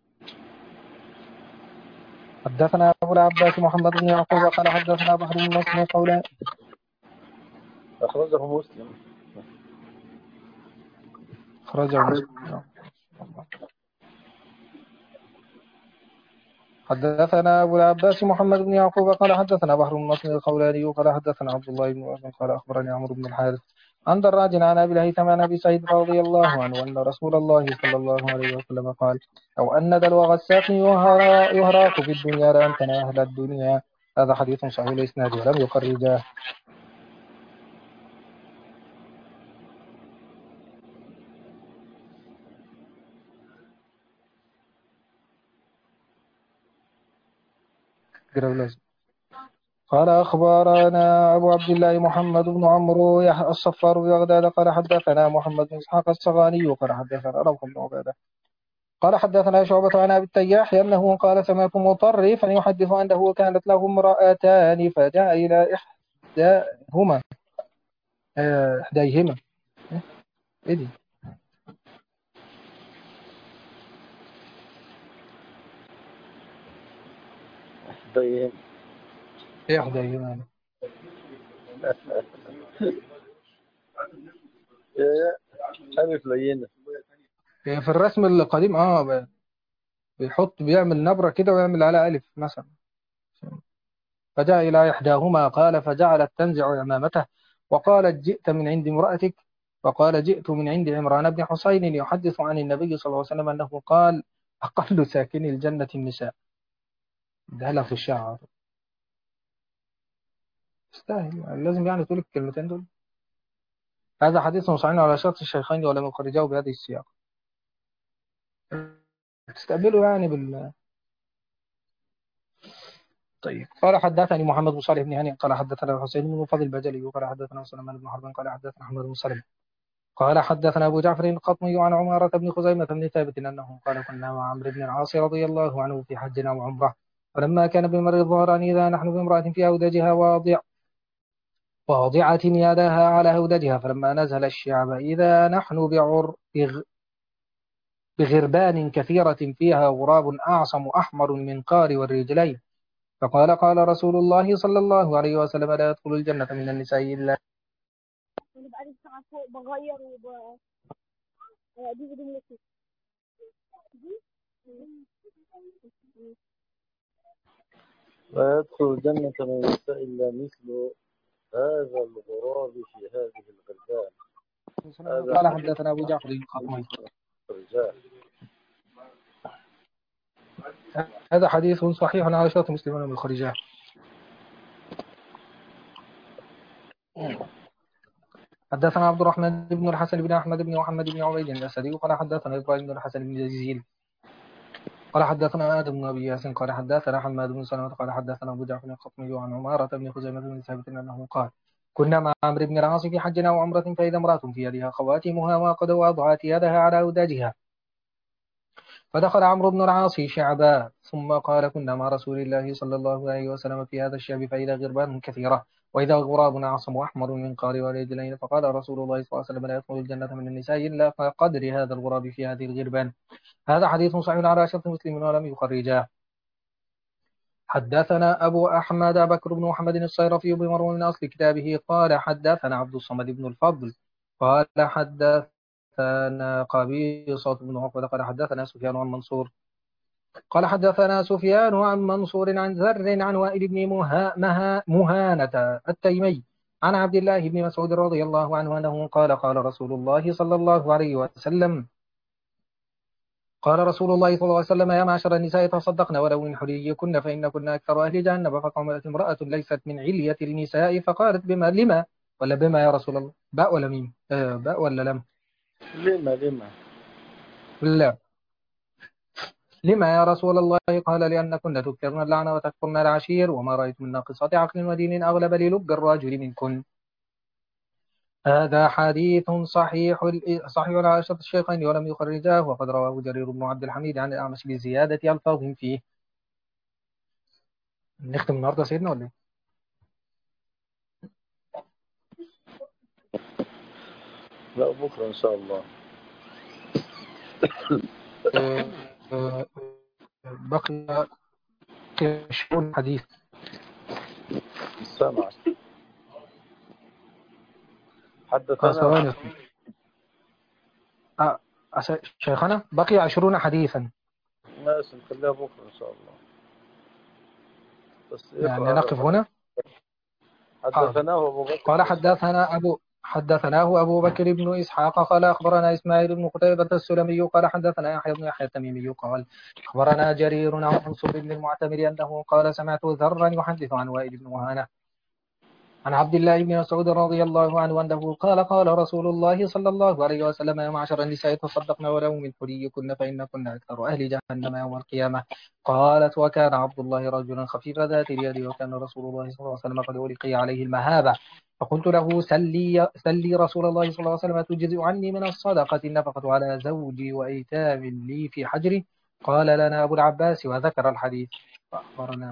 حدثنا أبو العباس محمد بن يعقوب قال حدثنا بحر بن نصر قولا أخرجه مسلم. أخرجه مسلم. حدثنا أبو العباس محمد بن يعقوب قال حدثنا بحر بن نصر الخولاني قال حدثنا عبد الله بن وهب قال أخبرني عمرو بن الحارث عن دراج عن أبي الهيثم عن أبي سعيد رضي الله عنه أن رسول الله صلى الله عليه وسلم قال لو أن دلو غساق يهراق في الدنيا لأمكن أهل الدنيا. هذا حديث صحيح الإسناد ولم يخرجه. قال أخبرنا أبو عبد الله محمد بن عمرو الصفار ببغداد قال حدثنا محمد بن إسحاق الصغاني قال حدثنا روح بن عبادة قال حدثنا شعبة عن أبي التياح أنه قال سمعت مطرفا يحدث أنه كانت له امرأتان فجاء إلى إحداهما إحداهما إيه دي؟ إيه إحداهما؟ ألف لينة. في الرسم القديم بيعمل نبرة كده ويعمل على ألف مثلا. فجاء إلى إحداهما قال فجعلت تنزع عمامته وقالت جئت من عند امرأتك فقال جئت من عند عمران بن حسين يحدث عن النبي صلى الله عليه وسلم أنه قال أقل ساكني الجنة النساء. ده له في الشعر يستاهل لازم يعني تقول الكلمتين دول. هذا حديث صحيح على شرط الشيخين ولم يخرجاه بهذه السياق. تستقبله يعني طيب. قال حدثني محمد بن صالح بن هاني قال حدثنا حسين بن فضل البجلي قال حدثنا سليمان بن حرب قال حدثنا أحمد بن سلمة قال حدثنا أبو جعفر القطمي عن عمارة بن خزيمة بن ثابت أنه قال كنا مع عمرو بن العاص رضي الله عنه في حجنا وعمرة فلما كان بمر الظهران إذا نحن بامرأة في أودجها واضعة يدها على هودجها فلما نزل الشعب إذا نحن بغربان كثيرة فيها غراب أعصم أحمر المنقار والرجلين قال رسول الله صلى الله عليه وسلم لا يدخل الجنة من النساء إلا لا يدخل الجنة من النساء إلا مثل هذا الغراب في هذه الغربان. هذا قال حديث حدثنا أبو جعفر القطمي الرجال. هذا حديث صحيح على شرط مسلم من الخرجاء. حدثنا عبد الرحمن بن الحسن بن أحمد بن محمد بن عبيد الأسدي قال حدثنا إبراهيم بن الحسن بن جزيل قال حدثنا آدم بن أبي ياسين قال حدثنا حماد بن سلمة قال حدثنا أبو جعفر القطمي عن عمارة بن خزيمة بن ثابت أنه قال كنا مع عمرو بن العاص في حجنا وعمرة فإذا امرأة في يدها خواتمها وقد وضعت يدها على أوداجها فدخل عمرو بن العاص شعبا ثم قال كنا مع رسول الله صلى الله عليه وسلم في هذا الشعب فإذا غربان كثيرة وإذا غراب أعصم أحمر من قار ورجلين فقال رسول الله صلى الله عليه وسلم لا يدخل الجنة من النساء إلا كقدر هذا الغراب في هذه الغربان. هذا حديث صحيح على شرط مسلم ولم يخرجاه. حدثنا أبو أحمد بكر بن محمد الصيرفي بمروان من أصل كتابه قال حدثنا عبد الصمد بن الفضل قال حدثنا قبيصة بن عقبة قال حدثنا سفيان عن منصور قال حدثنا سفيان عن منصور عن ذر عن وائل بن مهانة التيمي عن عبد الله بن مسعود رضي الله عنه أنه قال قال رسول الله صلى الله عليه وسلم يا معشر النساء تصدقن ولو من حليكن فإن كن أكثر أهل جهنم فقامت امرأة ليست من علية النساء فقالت لما ولا بما يا رسول الله باء ولا ميم باء ولا لم لما لا لما يا رسول الله قال لأن كن تكثرن اللعنة وتكفرن العشير وما رأيت من ناقصات عقل ودين أغلب للب الرجل منكن. هذا حديث صحيح على شرط الشيخين ولم يخرجاه وقد رواه جرير بن عبد الحميد عن الأعمش بزيادة ألفاظ فيه. نختم النهارده سيدنا ولا لا بكرة إن شاء الله. بقي 20 حديث. سامع. حدثنا شيخنا بقي 20 حديثا. ماشي نخليها بكرة إن شاء الله. بس يعني نقف هنا. حدثناه أبو بكر قال حدثناه أبو بكر بن إسحاق قال أخبرنا إسماعيل بن قتيبة السلمي قال حدثنا يحيى بن يحيى التميمي قال أخبرنا جرير عن منصور بن المعتمر أنه قال سمعت ذرا يحدث عن وائل بن مهانة عن عبد الله بن مسعود رضي الله عنه أنه قال رسول الله صلى الله عليه وسلم يا معشر النساء تصدقن ولو من حليكن فإن كن أكثر أهل جهنم يوم القيامة. قالت وكان عبد الله رجلا خفيف ذات اليد وكان رسول الله صلى الله عليه وسلم قد ألقي عليه المهابة فقلت له سلي رسول الله صلى الله عليه وسلم تجزئ عني من الصدقة النفقة على زوجي وأيتام لي في حجري. قال لنا أبو العباس وذكر الحديث فأخبرناه.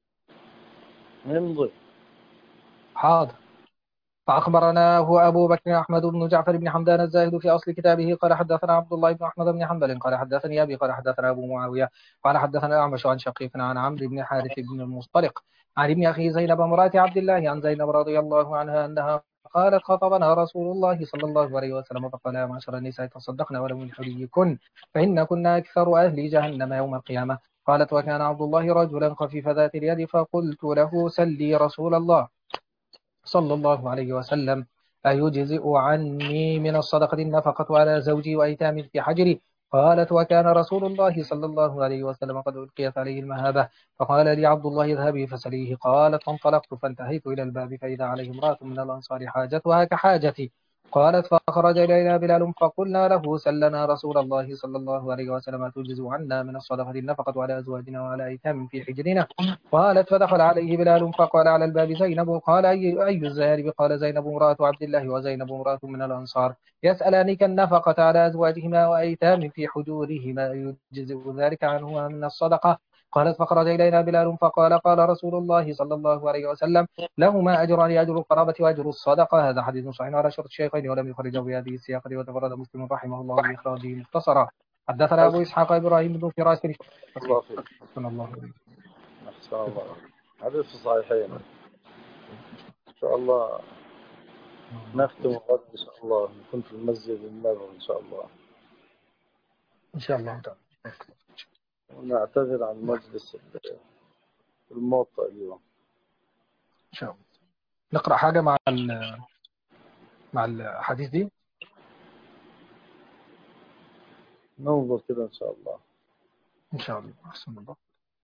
نمضي. حاضر. فأخبرناه أبو بكر أحمد بن جعفر بن حمدان الزاهد في أصل كتابه قال حدثنا عبد الله بن أحمد بن حنبل قال حدثني أبي قال حدثنا أبو معاوية قال حدثنا أعمش عن شقيق عن عمرو بن حارث بن المصطلق عن ابن أخي زينب امرأة عبد الله عن زينب رضي الله عنها أنها قالت خطبنا رسول الله صلى الله عليه وسلم فقال يا معشر النساء تصدقن ولو من حليكن فإن كنا أكثر أهل جهنم يوم القيامة. قالت وكان عبد الله رجلا خفيف ذات اليد فقلت له سلي رسول الله صلى الله عليه وسلم أيجزئ عني من الصدقة النفقة على زوجي وأيتام في حجري. قالت وكان رسول الله صلى الله عليه وسلم قد ألقيت عليه المهابة فقال لي عبد الله اذهبي فسليه. قالت فانطلقت فانتهيت إلى الباب فإذا عليه امرأة من الأنصار حاجتها كحاجتي قالت فخرج إلينا بلال فقلنا له سل لنا رسول الله صلى الله عليه وسلم تجز عنا من الصدقة النفقة على أزواجنا وعلى أيتام في حجرنا. قالت فدخل عليه بلال فقال على الباب زينب. قال أي الزيارب؟ قال زينب امرأة عبد الله وزينب امرأة من الأنصار يسألانك النفقة على أزواجهما وأيتام في حجورهما يجزئ ذلك عنهما من الصدقة. قالت فخرج إلينا بلال فقال قال رسول الله صلى الله عليه وسلم لهما أجران أجر القرابة وأجر الصدقة. هذا حديث صحيح على شرط الشيخين ولم يخرجه بهذه السياق وتفرد مسلم رحمه الله بإخراجه مختصرا. حدثنا أبو إسحاق إبراهيم بن فراس. الله فيك. أحسن الله إليك. أحسن الله. حديث صحيحين إن شاء الله. نختم غدا إن شاء الله، نكون في المسجد النبوي إن شاء الله. إن شاء الله تعالى. ونعتذر عن مجلس الموطأ اليوم. إن شاء الله. نقرأ حاجة مع الحديث دي. ننظر كده إن شاء الله. إن شاء الله. أحسن الله.